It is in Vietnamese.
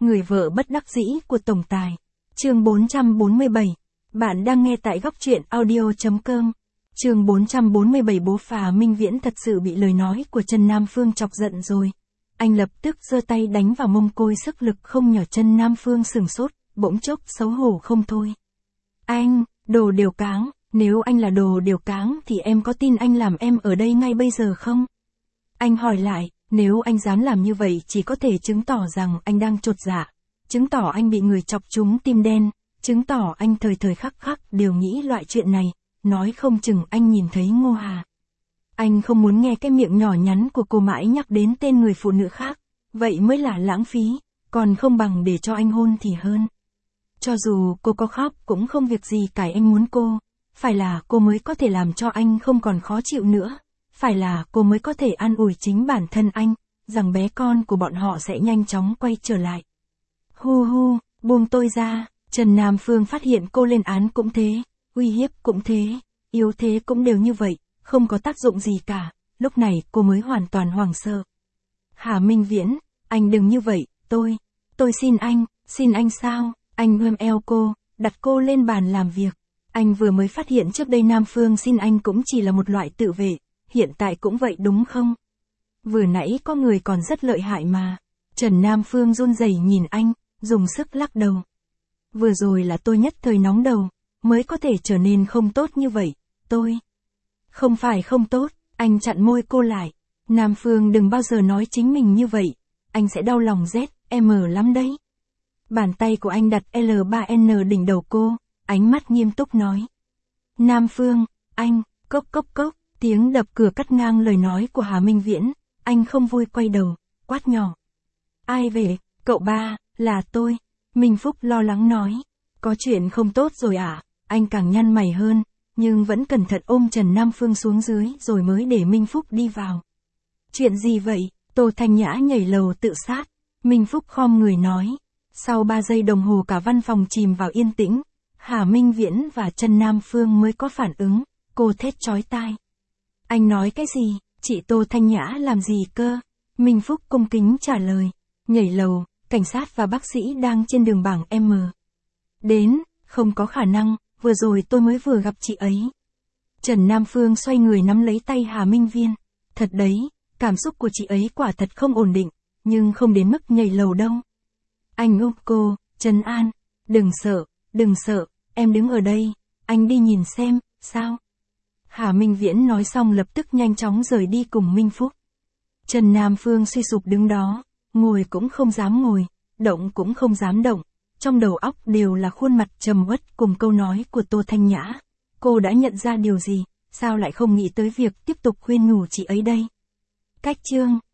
Người vợ bất đắc dĩ của tổng tài. Chương 447. Bạn đang nghe tại góc truyện audio.com. Chương 447. Bố Phà Minh Viễn thật sự bị lời nói của Trần Nam Phương chọc giận rồi. Anh lập tức giơ tay đánh vào mông cô, sức lực không nhỏ. Trần Nam Phương sửng sốt, bỗng chốc xấu hổ không thôi. Anh, đồ điều cáng, nếu anh là đồ điều cáng thì em có tin anh làm em ở đây ngay bây giờ không? Anh hỏi lại, nếu anh dám làm như vậy chỉ có thể chứng tỏ rằng anh đang chột dạ, chứng tỏ anh bị người chọc trúng tim đen, chứng tỏ anh thời thời khắc khắc đều nghĩ loại chuyện này, nói không chừng anh nhìn thấy Ngô Hà. Anh không muốn nghe cái miệng nhỏ nhắn của cô mãi nhắc đến tên người phụ nữ khác, vậy mới là lãng phí, còn không bằng để cho anh hôn thì hơn. Cho dù cô có khóc cũng không việc gì cả, anh muốn cô, phải là cô mới có thể làm cho anh không còn khó chịu nữa, phải là cô mới có thể an ủi chính bản thân anh, rằng bé con của bọn họ sẽ nhanh chóng quay trở lại. Hu hu, buông tôi ra. Trần Nam Phương phát hiện cô lên án cũng thế, uy hiếp cũng thế, yếu thế cũng đều như vậy, không có tác dụng gì cả, lúc này cô mới hoàn toàn hoảng sợ. Hà Minh Viễn, anh đừng như vậy, tôi xin anh sao? Anh ôm eo cô, đặt cô lên bàn làm việc. Anh vừa mới phát hiện trước đây Nam Phương xin anh cũng chỉ là một loại tự vệ, hiện tại cũng vậy đúng không? Vừa nãy có người còn rất lợi hại mà. Trần Nam Phương run rẩy nhìn anh, dùng sức lắc đầu. Vừa rồi là tôi nhất thời nóng đầu, mới có thể trở nên không tốt như vậy, tôi. Không phải không tốt, anh chặn môi cô lại. Nam Phương đừng bao giờ nói chính mình như vậy, anh sẽ đau lòng ZM lắm đấy. Bàn tay của anh đặt L3N đỉnh đầu cô, ánh mắt nghiêm túc nói. Nam Phương, anh, cốc cốc cốc, tiếng đập cửa cắt ngang lời nói của Hà Minh Viễn, anh không vui quay đầu, quát nhỏ. Ai về, cậu ba, là tôi. Minh Phúc lo lắng nói. Có chuyện không tốt rồi à? Anh càng nhăn mày hơn, nhưng vẫn cẩn thận ôm Trần Nam Phương xuống dưới rồi mới để Minh Phúc đi vào. Chuyện gì vậy? Tô Thanh Nhã nhảy lầu tự sát. Minh Phúc khom người nói. Sau 3 giây đồng hồ cả văn phòng chìm vào yên tĩnh, Hà Minh Viễn và Trần Nam Phương mới có phản ứng, cô thét chói tai. Anh nói cái gì? Chị Tô Thanh Nhã làm gì cơ? Minh Phúc cung kính trả lời. Nhảy lầu, cảnh sát và bác sĩ đang trên đường bảng M. Đến, không có khả năng, vừa rồi tôi mới vừa gặp chị ấy. Trần Nam Phương xoay người nắm lấy tay Hà Minh Viễn. Thật đấy, cảm xúc của chị ấy quả thật không ổn định, nhưng không đến mức nhảy lầu đâu. Anh ôm cô, trấn an. Đừng sợ, em đứng ở đây, anh đi nhìn xem, sao? Hà Minh Viễn nói xong lập tức nhanh chóng rời đi cùng Minh Phúc. Trần Nam Phương suy sụp đứng đó, ngồi cũng không dám ngồi, động cũng không dám động, trong đầu óc đều là khuôn mặt trầm uất cùng câu nói của Tô Thanh Nhã. Cô đã nhận ra điều gì, sao lại không nghĩ tới việc tiếp tục khuyên nhủ chị ấy đây? Cách chương